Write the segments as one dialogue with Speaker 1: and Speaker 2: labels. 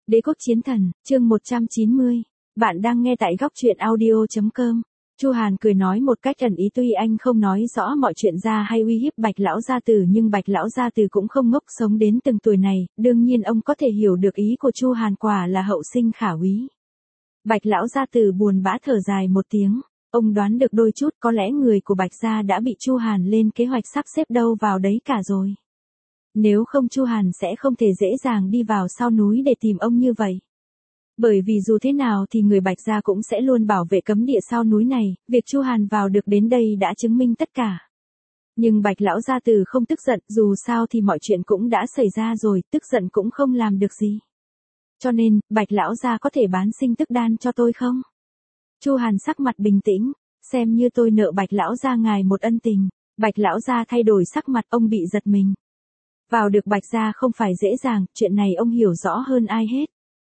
Speaker 1: Đế quốc chiến thần, chương 190. Bạn đang nghe tại góc truyện audio.com. Chu Hàn cười nói một cách ẩn ý, tuy anh không nói rõ mọi chuyện ra hay uy hiếp Bạch lão gia tử, nhưng Bạch lão gia tử cũng không ngốc, sống đến từng tuổi này, đương nhiên ông có thể hiểu được ý của Chu Hàn, quả là hậu sinh khả úy. Bạch lão gia tử buồn bã thở dài một tiếng, ông đoán được đôi chút, có lẽ người của Bạch gia đã bị Chu Hàn lên kế hoạch sắp xếp đâu vào đấy cả rồi. Nếu không Chu Hàn sẽ không thể dễ dàng đi vào sau núi để tìm ông như vậy. Bởi vì dù thế nào thì người Bạch gia cũng sẽ luôn bảo vệ cấm địa sau núi này, việc Chu Hàn vào được đến đây đã chứng minh tất cả. Nhưng Bạch lão gia tử không tức giận, dù sao thì mọi chuyện cũng đã xảy ra rồi, tức giận cũng không làm được gì. Cho nên, Bạch lão gia có thể bán sinh tức đan cho tôi không? Chu Hàn sắc mặt bình tĩnh, xem như tôi nợ Bạch lão gia ngài một ân tình. Bạch lão gia thay đổi sắc mặt, ông bị giật mình. Vào được Bạch gia không phải dễ dàng, chuyện này ông hiểu rõ hơn ai hết.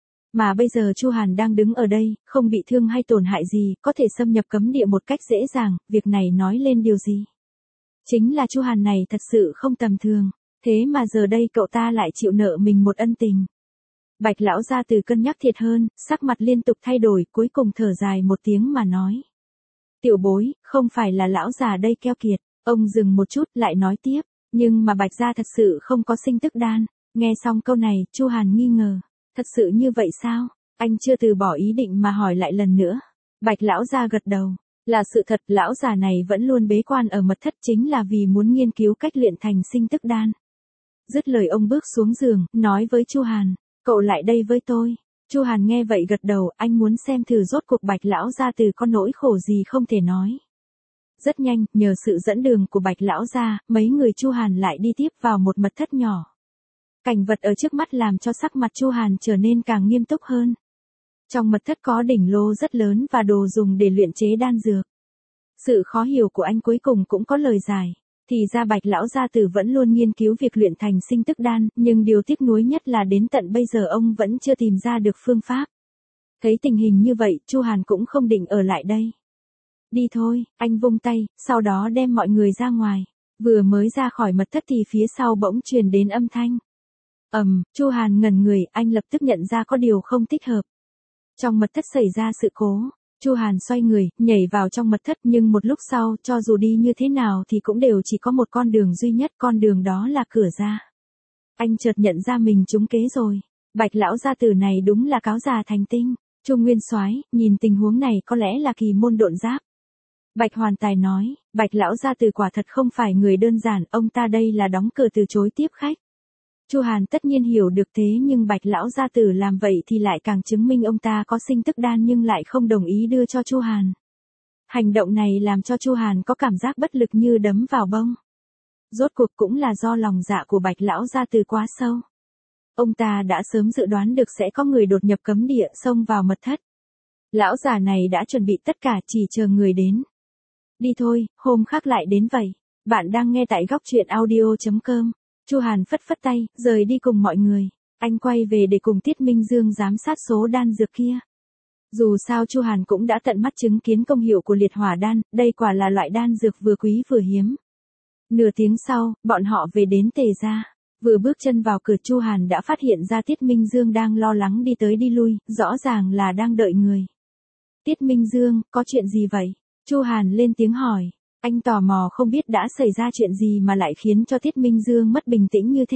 Speaker 1: Mà bây giờ Chu Hàn đang đứng ở đây, không bị thương hay tổn hại gì, có thể xâm nhập cấm địa một cách dễ dàng, việc này nói lên điều gì? Chính là Chu Hàn này thật sự không tầm thường, thế mà giờ đây cậu ta lại chịu nợ mình một ân tình. Bạch lão gia tử cân nhắc thiệt hơn, sắc mặt liên tục thay đổi, cuối cùng thở dài một tiếng mà nói. Tiểu bối, không phải là lão già đây keo kiệt, ông dừng một chút lại nói tiếp. Nhưng mà Bạch gia thật sự không có sinh tức đan. Nghe xong câu này, Chu Hàn nghi ngờ. Thật sự như vậy sao? Anh chưa từ bỏ ý định mà hỏi lại lần nữa. Bạch lão gia gật đầu. Là sự thật, lão già này vẫn luôn bế quan ở mật thất, chính là vì muốn nghiên cứu cách luyện thành sinh tức đan. Dứt lời ông bước xuống giường, nói với Chu Hàn. Cậu lại đây với tôi. Chu Hàn nghe vậy gật đầu, anh muốn xem thử rốt cuộc Bạch lão gia từ có nỗi khổ gì không thể nói. Rất nhanh, nhờ sự dẫn đường của Bạch lão gia, mấy người Chu Hàn lại đi tiếp vào một mật thất nhỏ. Cảnh vật ở trước mắt làm cho sắc mặt Chu Hàn trở nên càng nghiêm túc hơn. Trong mật thất có đỉnh lô rất lớn và đồ dùng để luyện chế đan dược. Sự khó hiểu của anh cuối cùng cũng có lời giải. Thì ra Bạch lão gia tử vẫn luôn nghiên cứu việc luyện thành sinh tức đan, nhưng điều tiếc nuối nhất là đến tận bây giờ ông vẫn chưa tìm ra được phương pháp. Thấy tình hình như vậy, Chu Hàn cũng không định ở lại đây. Đi thôi, anh vung tay, sau đó đem mọi người ra ngoài. Vừa mới ra khỏi mật thất thì phía sau bỗng truyền đến âm thanh. Chu Hàn ngẩn người, anh lập tức nhận ra có điều không thích hợp. Trong mật thất xảy ra sự cố. Chu Hàn xoay người, nhảy vào trong mật thất, nhưng một lúc sau, cho dù đi như thế nào thì cũng đều chỉ có một con đường duy nhất, con đường đó là cửa ra. Anh chợt nhận ra mình trúng kế rồi. Bạch lão gia tử này đúng là cáo già thành tinh. Chu Nguyên Soái, nhìn tình huống này có lẽ là kỳ môn độn giáp. Bạch Hoàn Tài nói, Bạch lão gia tử quả thật không phải người đơn giản, ông ta đây là đóng cửa từ chối tiếp khách. Chu Hàn tất nhiên hiểu được thế, nhưng Bạch lão gia tử làm vậy thì lại càng chứng minh ông ta có sinh tức đan nhưng lại không đồng ý đưa cho Chu Hàn. Hành động này làm cho Chu Hàn có cảm giác bất lực như đấm vào bông. Rốt cuộc cũng là do lòng dạ của Bạch lão gia tử quá sâu. Ông ta đã sớm dự đoán được sẽ có người đột nhập cấm địa, xông vào mật thất. Lão già này đã chuẩn bị tất cả, chỉ chờ người đến. Đi thôi, hôm khác lại đến vậy. Bạn đang nghe tại góc truyện audio.com. Chu Hàn phất phất tay, rời đi cùng mọi người. Anh quay về để cùng Tiết Minh Dương giám sát số đan dược kia. Dù sao Chu Hàn cũng đã tận mắt chứng kiến công hiệu của liệt hỏa đan, đây quả là loại đan dược vừa quý vừa hiếm. Nửa tiếng sau, bọn họ về đến Tề gia. Vừa bước chân vào cửa, Chu Hàn đã phát hiện ra Tiết Minh Dương đang lo lắng đi tới đi lui, rõ ràng là đang đợi người. Tiết Minh Dương, có chuyện gì vậy? Chu Hàn lên tiếng hỏi. Anh tò mò không biết đã xảy ra chuyện gì mà lại khiến cho Tiết Minh Dương mất bình tĩnh như thế.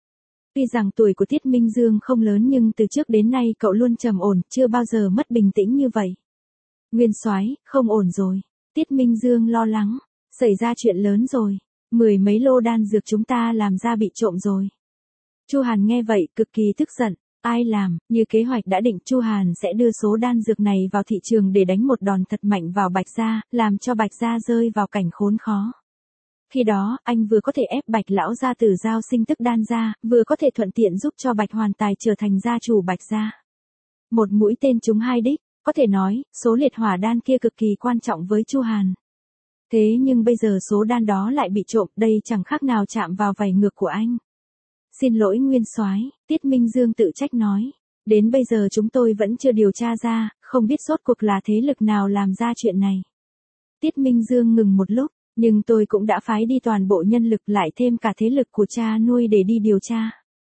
Speaker 1: Tuy rằng tuổi của Tiết Minh Dương không lớn nhưng từ trước đến nay cậu luôn trầm ổn, chưa bao giờ mất bình tĩnh như vậy. Nguyên Soái, không ổn rồi. Tiết Minh Dương lo lắng. Xảy ra chuyện lớn rồi. 10 mấy lô đan dược chúng ta làm ra bị trộm rồi. Chu Hàn nghe vậy cực kỳ tức giận. Ai làm? Như kế hoạch đã định, Chu Hàn sẽ đưa số đan dược này vào thị trường để đánh một đòn thật mạnh vào Bạch gia, làm cho Bạch gia rơi vào cảnh khốn khó. Khi đó, anh vừa có thể ép Bạch lão gia tử giao sinh tức đan ra, vừa có thể thuận tiện giúp cho Bạch Hoàn Tài trở thành gia chủ Bạch gia. Một mũi tên trúng hai đích, có thể nói, số liệt hỏa đan kia cực kỳ quan trọng với Chu Hàn. Thế nhưng bây giờ số đan đó lại bị trộm, đây chẳng khác nào chạm vào vảy ngược của anh. Xin lỗi Nguyên Soái, Tiết Minh Dương tự trách nói. Đến bây giờ chúng tôi vẫn chưa điều tra ra, không biết rốt cuộc là thế lực nào làm ra chuyện này. Tiết Minh Dương ngừng một lúc, nhưng tôi cũng đã phái đi toàn bộ nhân lực lại thêm cả thế lực của cha nuôi để đi điều tra.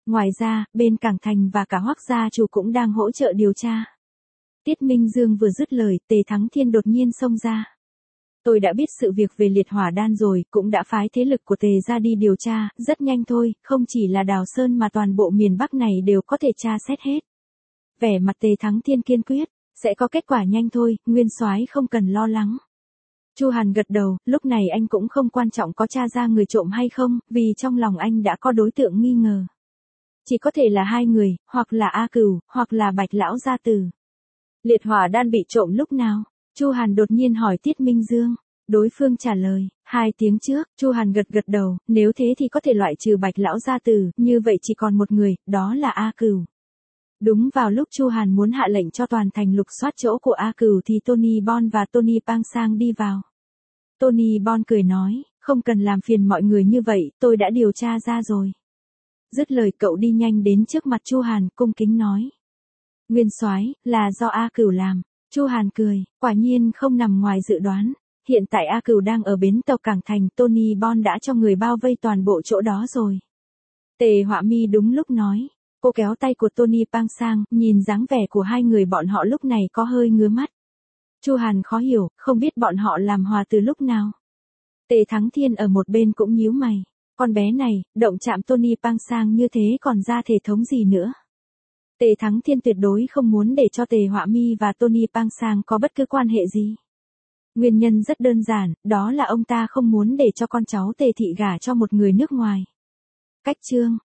Speaker 1: Ngoài ra, bên Cảng Thành và cả Hoắc gia chủ cũng đang hỗ trợ điều tra. Tiết Minh Dương vừa dứt lời, Tề Thắng Thiên đột nhiên xông ra. Tôi đã biết sự việc về liệt hỏa đan rồi, cũng đã phái thế lực của Tề ra đi điều tra, rất nhanh thôi, không chỉ là Đào Sơn mà toàn bộ miền Bắc này đều có thể tra xét hết. Vẻ mặt Tề Thắng Thiên kiên quyết, sẽ có kết quả nhanh thôi, Nguyên soái không cần lo lắng. Chu Hàn gật đầu, lúc này anh cũng không quan trọng có tra ra người trộm hay không, vì trong lòng anh đã có đối tượng nghi ngờ. Chỉ có thể là hai người, hoặc là A Cửu, hoặc là Bạch lão gia tử. Liệt hỏa đan bị trộm lúc nào? Chu Hàn đột nhiên hỏi Tiết Minh Dương. Đối phương trả lời, 2 tiếng trước. Chu Hàn gật gật đầu, nếu thế thì có thể loại trừ Bạch lão gia tử, như vậy chỉ còn một người, đó là A Cửu. Đúng vào lúc Chu Hàn muốn hạ lệnh cho toàn thành lục soát chỗ của A Cửu thì Tony Bon và Tony Pang Sang đi vào. Tony Bon cười nói, không cần làm phiền mọi người như vậy, tôi đã điều tra ra rồi. Dứt lời cậu đi nhanh đến trước mặt Chu Hàn, cung kính nói. Nguyên soái, là do A Cửu làm. Chu Hàn cười, quả nhiên không nằm ngoài dự đoán. Hiện tại A Cửu đang ở bến tàu Cảng Thành, Tony Bon đã cho người bao vây toàn bộ chỗ đó rồi. Tề Họa Mi đúng lúc nói. Cô kéo tay của Tony Pang Sang, nhìn dáng vẻ của hai người bọn họ lúc này có hơi ngứa mắt. Chu Hàn khó hiểu, không biết bọn họ làm hòa từ lúc nào. Tề Thắng Thiên ở một bên cũng nhíu mày. Con bé này, động chạm Tony Pang Sang như thế còn ra thể thống gì nữa. Tề Thắng Thiên tuyệt đối không muốn để cho Tề Họa Mi và Tony Pang Sang có bất cứ quan hệ gì. Nguyên nhân rất đơn giản, đó là ông ta không muốn để cho con cháu Tề thị gả cho một người nước ngoài. Cách chương